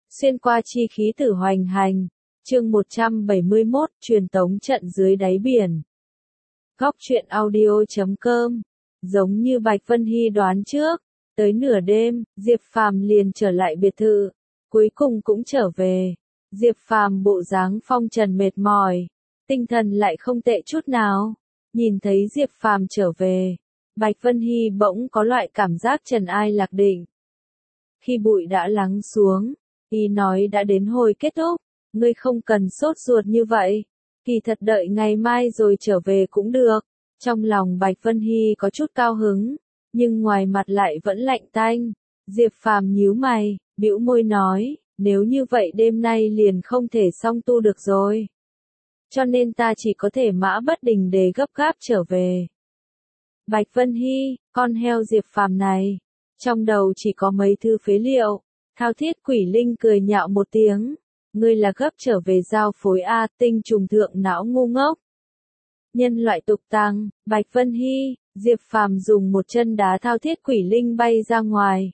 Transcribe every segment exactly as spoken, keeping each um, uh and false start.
Xuyên qua chi khí tử hoành hành. Chương một trăm bảy mươi mốt, truyền tống trận dưới đáy biển. Góc truyện audio chấm com. Giống như Bạch Vân Hy đoán trước, tới nửa đêm, Diệp Phàm liền trở lại biệt thự, cuối cùng cũng trở về. Diệp Phàm bộ dáng phong trần mệt mỏi, tinh thần lại không tệ chút nào. Nhìn thấy Diệp Phàm trở về, Bạch Vân Hy bỗng có loại cảm giác trần ai lạc định. Khi bụi đã lắng xuống, y nói đã đến hồi kết thúc, ngươi không cần sốt ruột như vậy, kỳ thật đợi ngày mai rồi trở về cũng được. Trong lòng Bạch Vân Hy có chút cao hứng, nhưng ngoài mặt lại vẫn lạnh tanh. Diệp Phàm nhíu mày, bĩu môi nói, nếu như vậy đêm nay liền không thể song tu được rồi. Cho nên ta chỉ có thể mã bất đình để gấp gáp trở về. Bạch Vân Hy, con heo Diệp Phàm này, trong đầu chỉ có mấy thư phế liệu. Thao Thiết Quỷ Linh cười nhạo một tiếng, ngươi là gấp trở về giao phối a, tinh trùng thượng não ngu ngốc. Nhân loại tục tăng, Bạch Vân Hy, Diệp Phàm dùng một chân đá Thao Thiết Quỷ Linh bay ra ngoài.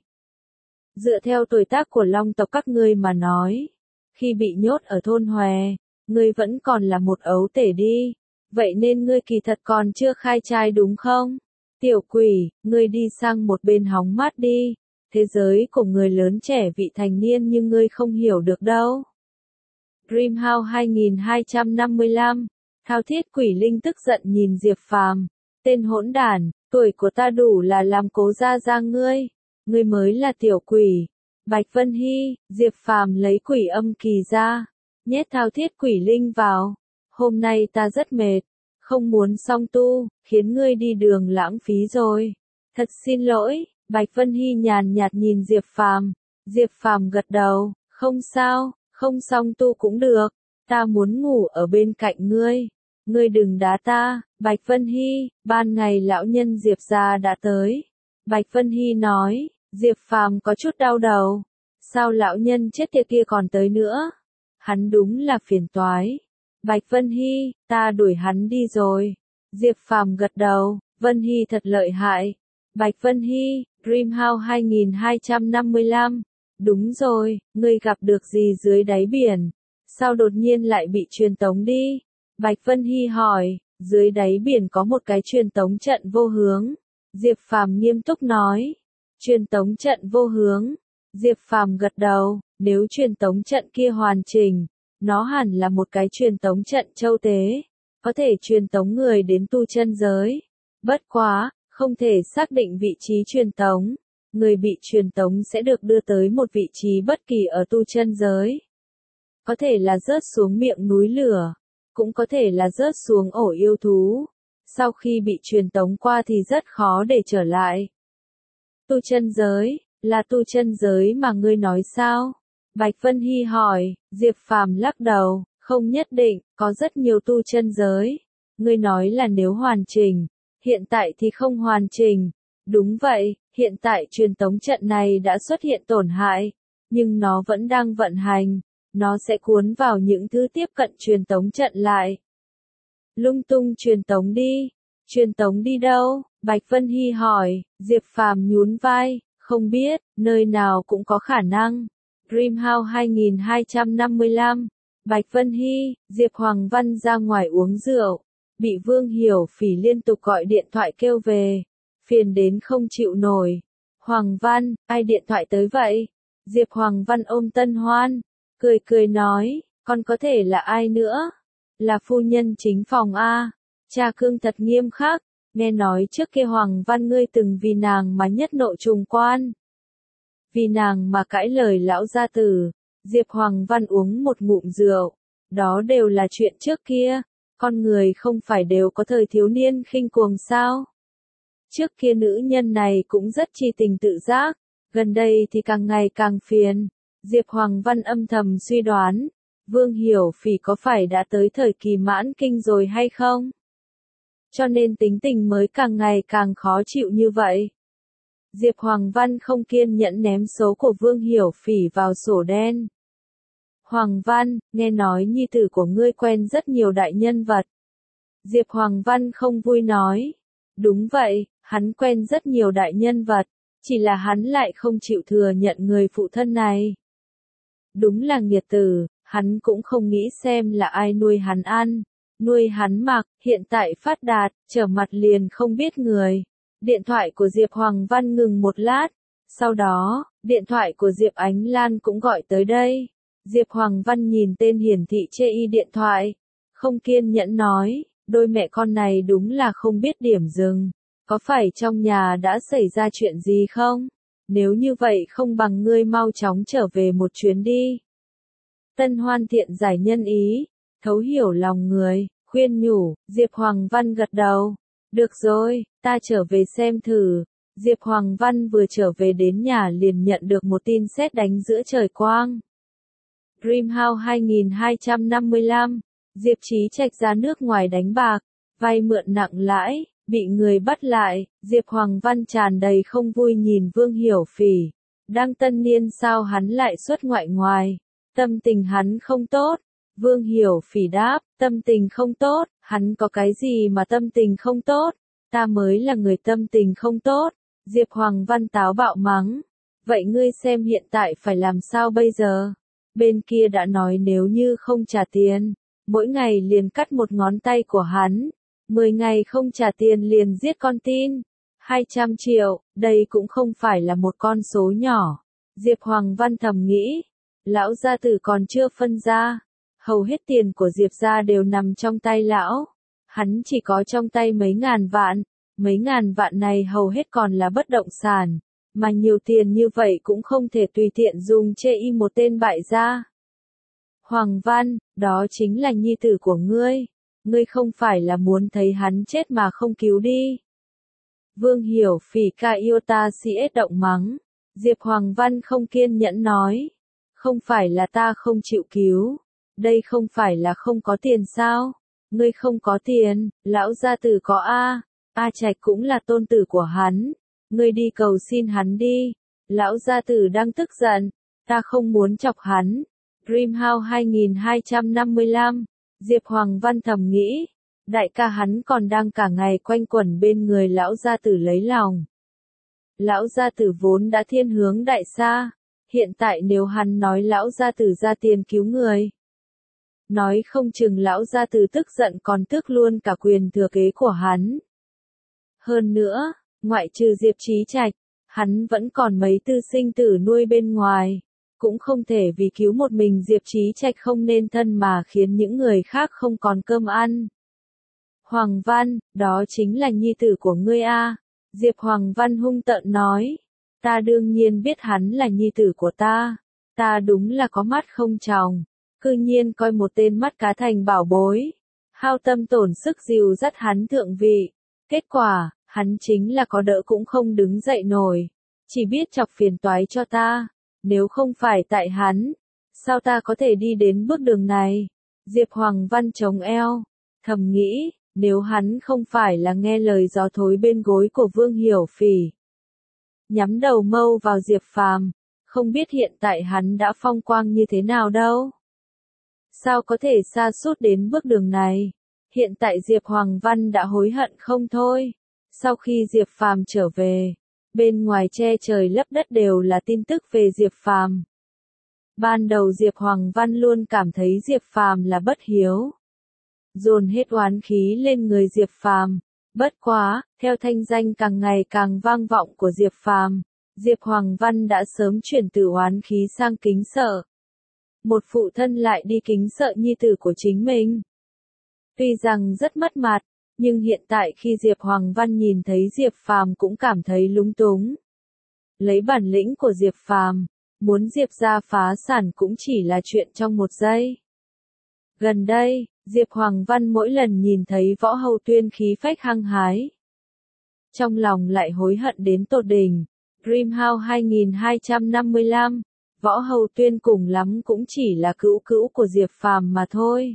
Dựa theo tuổi tác của Long tộc các ngươi mà nói, khi bị nhốt ở thôn Hòe, ngươi vẫn còn là một ấu tể đi, vậy nên ngươi kỳ thật còn chưa khai trai đúng không? Tiểu quỷ, ngươi đi sang một bên hóng mát đi, thế giới của người lớn trẻ vị thành niên nhưng ngươi không hiểu được đâu. Dreamhouse hai nghìn hai trăm năm mươi lăm, Thao Thiết Quỷ Linh tức giận nhìn Diệp Phàm, tên hỗn đản, tuổi của ta đủ là làm cố gia gia ngươi, ngươi mới là tiểu quỷ. Bạch Vân Hy, Diệp Phàm lấy quỷ âm kỳ ra, nhét Thao Thiết Quỷ Linh vào. Hôm nay ta rất mệt, không muốn song tu, khiến ngươi đi đường lãng phí rồi. Thật xin lỗi. Bạch Vân Hy nhàn nhạt nhìn Diệp Phàm. Diệp Phàm gật đầu, không sao, không song tu cũng được, ta muốn ngủ ở bên cạnh ngươi, ngươi đừng đá ta. Bạch Vân Hy, ban ngày lão nhân Diệp gia đã tới. Bạch Vân Hy nói, Diệp Phàm có chút đau đầu, sao lão nhân chết tiệt kia còn tới nữa, hắn đúng là phiền toái. Bạch Vân Hy, ta đuổi hắn đi rồi. Diệp Phàm gật đầu, Vân Hy thật lợi hại. Bạch Vân Hy, Dreamhouse hai nghìn hai trăm năm mươi lăm, đúng rồi, ngươi gặp được gì dưới đáy biển? Sao đột nhiên lại bị truyền tống đi? Bạch Vân Hy hỏi, dưới đáy biển có một cái truyền tống trận vô hướng. Diệp Phàm nghiêm túc nói, truyền tống trận vô hướng. Diệp Phàm gật đầu, nếu truyền tống trận kia hoàn chỉnh, nó hẳn là một cái truyền tống trận châu tế, có thể truyền tống người đến tu chân giới. Bất quá, không thể xác định vị trí truyền tống, người bị truyền tống sẽ được đưa tới một vị trí bất kỳ ở tu chân giới. Có thể là rớt xuống miệng núi lửa, cũng có thể là rớt xuống ổ yêu thú. Sau khi bị truyền tống qua thì rất khó để trở lại. Tu chân giới, là tu chân giới mà ngươi nói sao? Bạch Vân Hy hỏi. Diệp Phàm lắc đầu, không nhất định, có rất nhiều tu chân giới. Ngươi nói là nếu hoàn chỉnh, hiện tại thì không hoàn chỉnh. Đúng vậy, hiện tại truyền tống trận này đã xuất hiện tổn hại, nhưng nó vẫn đang vận hành, nó sẽ cuốn vào những thứ tiếp cận truyền tống trận lại. Lung tung truyền tống đi. Truyền tống đi đâu? Bạch Vân Hy hỏi. Diệp Phàm nhún vai, không biết, nơi nào cũng có khả năng. Dreamhouse hai nghìn hai trăm năm mươi lăm, Bạch Vân Hy, Diệp Hoàng Văn ra ngoài uống rượu, bị Vương Hiểu Phỉ liên tục gọi điện thoại kêu về, phiền đến không chịu nổi. Hoàng Văn, ai điện thoại tới vậy? Diệp Hoàng Văn ôm Tân Hoan, cười cười nói, còn có thể là ai nữa? Là phu nhân chính phòng a. Cha Cương thật nghiêm khắc, nghe nói trước kia Hoàng Văn ngươi từng vì nàng mà nhất nộ trùng quan. Vì nàng mà cãi lời lão gia tử. Diệp Hoàng Văn uống một ngụm rượu, đó đều là chuyện trước kia, con người không phải đều có thời thiếu niên khinh cuồng sao? Trước kia nữ nhân này cũng rất chi tình tự giác, gần đây thì càng ngày càng phiền. Diệp Hoàng Văn âm thầm suy đoán, Vương Hiểu Phỉ có phải đã tới thời kỳ mãn kinh rồi hay không? Cho nên tính tình mới càng ngày càng khó chịu như vậy. Diệp Hoàng Văn không kiên nhẫn ném số của Vương Hiểu Phỉ vào sổ đen. Hoàng Văn, nghe nói nhi tử của ngươi quen rất nhiều đại nhân vật. Diệp Hoàng Văn không vui nói. Đúng vậy, hắn quen rất nhiều đại nhân vật, chỉ là hắn lại không chịu thừa nhận người phụ thân này. Đúng là nghiệt tử, hắn cũng không nghĩ xem là ai nuôi hắn ăn, nuôi hắn mặc, hiện tại phát đạt, trở mặt liền không biết người. Điện thoại của Diệp Hoàng Văn ngừng một lát, sau đó, điện thoại của Diệp Ánh Lan cũng gọi tới đây. Diệp Hoàng Văn nhìn tên hiển thị chê y điện thoại, không kiên nhẫn nói, đôi mẹ con này đúng là không biết điểm dừng, có phải trong nhà đã xảy ra chuyện gì không? Nếu như vậy không bằng ngươi mau chóng trở về một chuyến đi. Tân Hoan Thiện giải nhân ý, thấu hiểu lòng người, khuyên nhủ, Diệp Hoàng Văn gật đầu. Được rồi, ta trở về xem thử. Diệp Hoàng Văn vừa trở về đến nhà liền nhận được một tin sét đánh giữa trời quang. Dreamhouse hai nghìn hai trăm năm mươi lăm, Diệp Chí Trạch ra nước ngoài đánh bạc, vay mượn nặng lãi, bị người bắt lại, Diệp Hoàng Văn tràn đầy không vui nhìn Vương Hiểu Phỉ. Đang tân niên sao hắn lại xuất ngoại ngoài, tâm tình hắn không tốt. Vương Hiểu Phỉ đáp, tâm tình không tốt, hắn có cái gì mà tâm tình không tốt, ta mới là người tâm tình không tốt. Diệp Hoàng Văn táo bạo mắng, vậy ngươi xem hiện tại phải làm sao bây giờ? Bên kia đã nói nếu như không trả tiền, mỗi ngày liền cắt một ngón tay của hắn, mười ngày không trả tiền liền giết con tin. hai trăm triệu, đây cũng không phải là một con số nhỏ. Diệp Hoàng Văn thầm nghĩ, lão gia tử còn chưa phân ra, hầu hết tiền của Diệp gia đều nằm trong tay lão, hắn chỉ có trong tay mấy ngàn vạn, mấy ngàn vạn này hầu hết còn là bất động sản, mà nhiều tiền như vậy cũng không thể tùy tiện dùng chê y một tên bại gia. Hoàng Văn, đó chính là nhi tử của ngươi, ngươi không phải là muốn thấy hắn chết mà không cứu đi. Vương Hiểu Phỉ ca yêu ta si ết động mắng, Diệp Hoàng Văn không kiên nhẫn nói, không phải là ta không chịu cứu, đây không phải là không có tiền sao, ngươi không có tiền, lão gia tử có A, A Trạch cũng là tôn tử của hắn, ngươi đi cầu xin hắn đi, lão gia tử đang tức giận, ta không muốn chọc hắn. Dreamhouse hai nghìn hai trăm năm mươi lăm, Diệp Hoàng Văn thầm nghĩ, đại ca hắn còn đang cả ngày quanh quẩn bên người lão gia tử lấy lòng. Lão gia tử vốn đã thiên hướng đại xa, hiện tại nếu hắn nói lão gia tử ra tiền cứu người, nói không chừng lão gia tử tức giận còn tước luôn cả quyền thừa kế của hắn. Hơn nữa, ngoại trừ Diệp Chí Trạch, hắn vẫn còn mấy tư sinh tử nuôi bên ngoài, cũng không thể vì cứu một mình Diệp Chí Trạch không nên thân mà khiến những người khác không còn cơm ăn. Hoàng Văn, đó chính là nhi tử của ngươi a. Diệp Hoàng Văn hung tợn nói, ta đương nhiên biết hắn là nhi tử của ta, ta đúng là có mắt không tròng, cư nhiên coi một tên mắt cá thành bảo bối, hao tâm tổn sức dìu dắt hắn thượng vị, kết quả, hắn chính là có đỡ cũng không đứng dậy nổi, chỉ biết chọc phiền toái cho ta, nếu không phải tại hắn, sao ta có thể đi đến bước đường này? Diệp Hoàng Văn chống eo, thầm nghĩ, nếu hắn không phải là nghe lời gió thối bên gối của Vương Hiểu Phỉ, nhắm đầu mâu vào Diệp Phàm, không biết hiện tại hắn đã phong quang như thế nào đâu. Sao có thể sa sút đến bước đường này? Hiện tại Diệp Hoàng Văn đã hối hận không thôi. Sau khi Diệp Phàm trở về, bên ngoài che trời lấp đất đều là tin tức về Diệp Phàm. Ban đầu Diệp Hoàng Văn luôn cảm thấy Diệp Phàm là bất hiếu, dồn hết oán khí lên người Diệp Phàm. Bất quá, theo thanh danh càng ngày càng vang vọng của Diệp Phàm, Diệp Hoàng Văn đã sớm chuyển từ oán khí sang kính sợ. Một phụ thân lại đi kính sợ nhi tử của chính mình. Tuy rằng rất mất mặt, nhưng hiện tại khi Diệp Hoàng Văn nhìn thấy Diệp Phàm cũng cảm thấy lúng túng. Lấy bản lĩnh của Diệp Phàm, muốn Diệp gia phá sản cũng chỉ là chuyện trong một giây. Gần đây, Diệp Hoàng Văn mỗi lần nhìn thấy Võ Hầu Tuyên khí phách hăng hái, trong lòng lại hối hận đến tột đỉnh. Dreamhouse hai nghìn hai trăm năm mươi lăm, Võ Hầu Tuyên cùng lắm cũng chỉ là cữu cữu của Diệp Phàm mà thôi.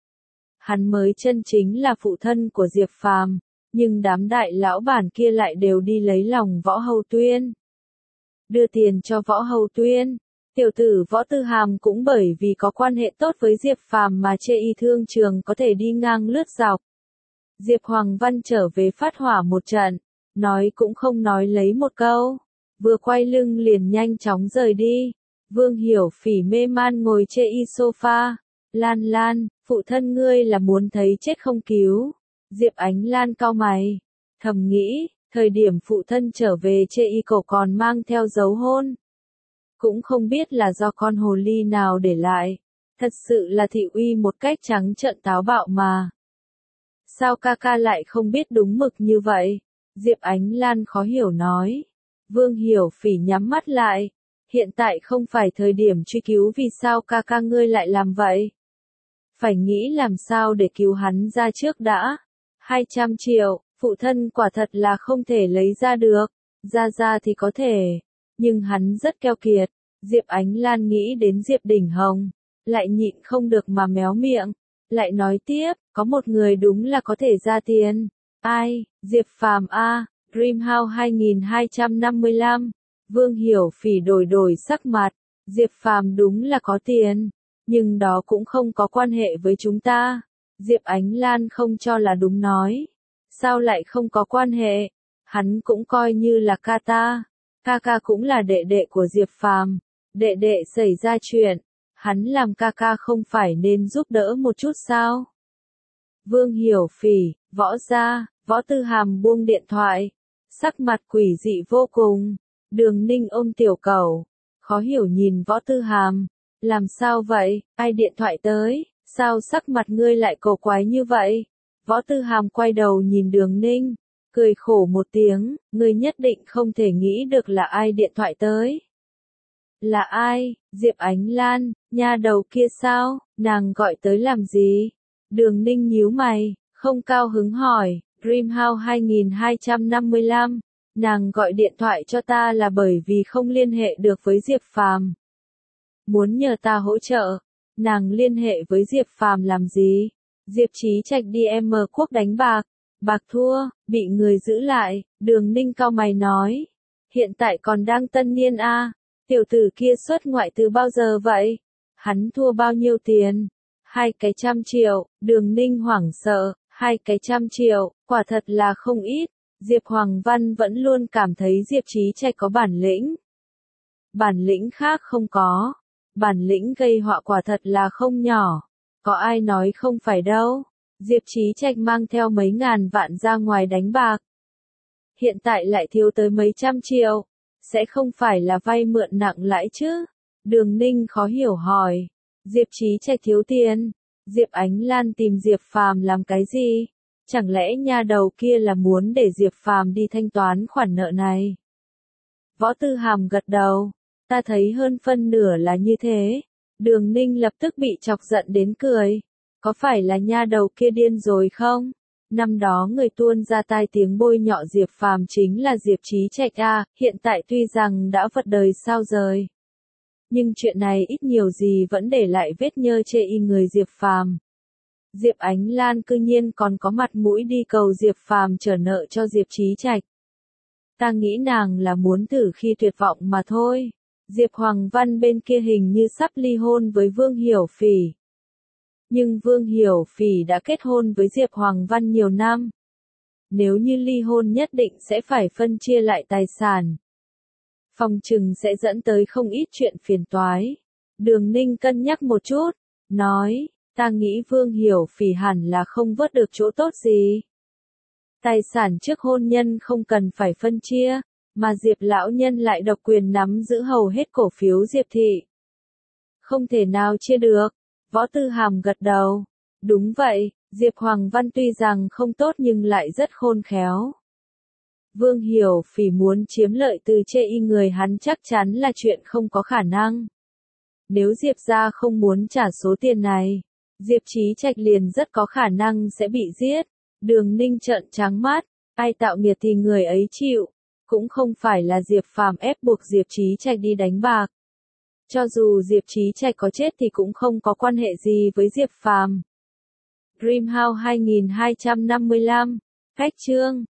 Hắn mới chân chính là phụ thân của Diệp Phàm, nhưng đám đại lão bản kia lại đều đi lấy lòng Võ Hầu Tuyên. Đưa tiền cho Võ Hầu Tuyên, tiểu tử Võ Tư Hàm cũng bởi vì có quan hệ tốt với Diệp Phàm mà chê y thương trường có thể đi ngang lướt dọc. Diệp Hoàng Văn trở về phát hỏa một trận, nói cũng không nói lấy một câu, vừa quay lưng liền nhanh chóng rời đi. Vương Hiểu Phỉ mê man ngồi chê y sofa. Lan Lan, phụ thân ngươi là muốn thấy chết không cứu. Diệp Ánh Lan cau mày, thầm nghĩ, thời điểm phụ thân trở về chê y cổ còn mang theo dấu hôn. Cũng không biết là do con hồ ly nào để lại. Thật sự là thị uy một cách trắng trợn táo bạo mà. Sao ca ca lại không biết đúng mực như vậy? Diệp Ánh Lan khó hiểu nói. Vương Hiểu Phỉ nhắm mắt lại. Hiện tại không phải thời điểm truy cứu vì sao ca ca ngươi lại làm vậy. Phải nghĩ làm sao để cứu hắn ra trước đã. hai trăm triệu, phụ thân quả thật là không thể lấy ra được. Ra ra thì có thể. Nhưng hắn rất keo kiệt. Diệp Ánh Lan nghĩ đến Diệp Đỉnh Hồng. Lại nhịn không được mà méo miệng. Lại nói tiếp, có một người đúng là có thể ra tiền. Ai? Diệp Phàm a, Dreamhouse hai nghìn hai trăm năm mươi lăm. Vương Hiểu Phỉ đổi đổi sắc mặt. Diệp Phàm đúng là có tiền. Nhưng đó cũng không có quan hệ với chúng ta. Diệp Ánh Lan không cho là đúng nói. Sao lại không có quan hệ? Hắn cũng coi như là ca ta. Ca ca cũng là đệ đệ của Diệp Phàm. Đệ đệ xảy ra chuyện. Hắn làm ca ca không phải nên giúp đỡ một chút sao? Vương Hiểu Phỉ, Võ gia, Võ Tư Hàm buông điện thoại. Sắc mặt quỷ dị vô cùng. Đường Ninh ôm tiểu cẩu. Khó hiểu nhìn Võ Tư Hàm. Làm sao vậy? Ai điện thoại tới? Sao sắc mặt ngươi lại cổ quái như vậy? Võ Tư Hàm quay đầu nhìn Đường Ninh. Cười khổ một tiếng. Ngươi nhất định không thể nghĩ được là ai điện thoại tới. Là ai? Diệp Ánh Lan, nha đầu kia sao? Nàng gọi tới làm gì? Đường Ninh nhíu mày, không cao hứng hỏi. Dreamhouse hai nghìn hai trăm năm mươi lăm. Nàng gọi điện thoại cho ta là bởi vì không liên hệ được với Diệp Phàm. Muốn nhờ ta hỗ trợ. Nàng liên hệ với Diệp Phàm làm gì? Diệp Chí Trạch đi M quốc đánh bạc. Bạc thua, bị người giữ lại. Đường Ninh cau mày nói. Hiện tại còn đang tân niên a. À? Tiểu tử kia xuất ngoại từ bao giờ vậy? Hắn thua bao nhiêu tiền? Hai cái trăm triệu. Đường Ninh hoảng sợ. Hai cái trăm triệu, quả thật là không ít. Diệp Hoàng Văn vẫn luôn cảm thấy Diệp Chí Trạch có bản lĩnh. Bản lĩnh khác không có. Bản lĩnh gây họa quả thật là không nhỏ. Có ai nói không phải đâu. Diệp Chí Trạch mang theo mấy ngàn vạn ra ngoài đánh bạc. Hiện tại lại thiếu tới mấy trăm triệu. Sẽ không phải là vay mượn nặng lãi chứ? Đường Ninh khó hiểu hỏi. Diệp Chí Trạch thiếu tiền. Diệp Ánh Lan tìm Diệp Phàm làm cái gì? Chẳng lẽ nha đầu kia là muốn để Diệp Phàm đi thanh toán khoản nợ này? Võ Tư Hàm gật đầu. Ta thấy hơn phân nửa là như thế. Đường Ninh lập tức bị chọc giận đến cười. Có phải là nha đầu kia điên rồi không? Năm đó người tuôn ra tai tiếng bôi nhọ Diệp Phàm chính là Diệp Chí Trạch a, hiện tại tuy rằng đã vật đời sao rời. Nhưng chuyện này ít nhiều gì vẫn để lại vết nhơ chê y người Diệp Phàm. Diệp Ánh Lan cư nhiên còn có mặt mũi đi cầu Diệp Phàm trả nợ cho Diệp Chí Trạch. Ta nghĩ nàng là muốn thử khi tuyệt vọng mà thôi. Diệp Hoàng Văn bên kia hình như sắp ly hôn với Vương Hiểu Phỉ. Nhưng Vương Hiểu Phỉ đã kết hôn với Diệp Hoàng Văn nhiều năm. Nếu như ly hôn nhất định sẽ phải phân chia lại tài sản. Phòng trừng sẽ dẫn tới không ít chuyện phiền toái. Đường Ninh cân nhắc một chút, nói, ta nghĩ Vương Hiểu Phỉ hẳn là không vớt được chỗ tốt gì. Tài sản trước hôn nhân không cần phải phân chia, mà Diệp lão nhân lại độc quyền nắm giữ hầu hết cổ phiếu Diệp thị. Không thể nào chia được. Võ Tư Hàm gật đầu. Đúng vậy, Diệp Hoàng Văn tuy rằng không tốt nhưng lại rất khôn khéo. Vương Hiểu Phỉ muốn chiếm lợi từ chê y người hắn chắc chắn là chuyện không có khả năng. Nếu Diệp gia không muốn trả số tiền này, Diệp Chí Trạch liền rất có khả năng sẽ bị giết. Đường Ninh trợn trắng mắt, ai tạo nghiệt thì người ấy chịu. Cũng không phải là Diệp Phàm ép buộc Diệp Chí Trạch đi đánh bạc. Cho dù Diệp Chí Trạch có chết thì cũng không có quan hệ gì với Diệp Phàm. Dreamhouse hai nghìn hai trăm năm mươi lăm, cách chương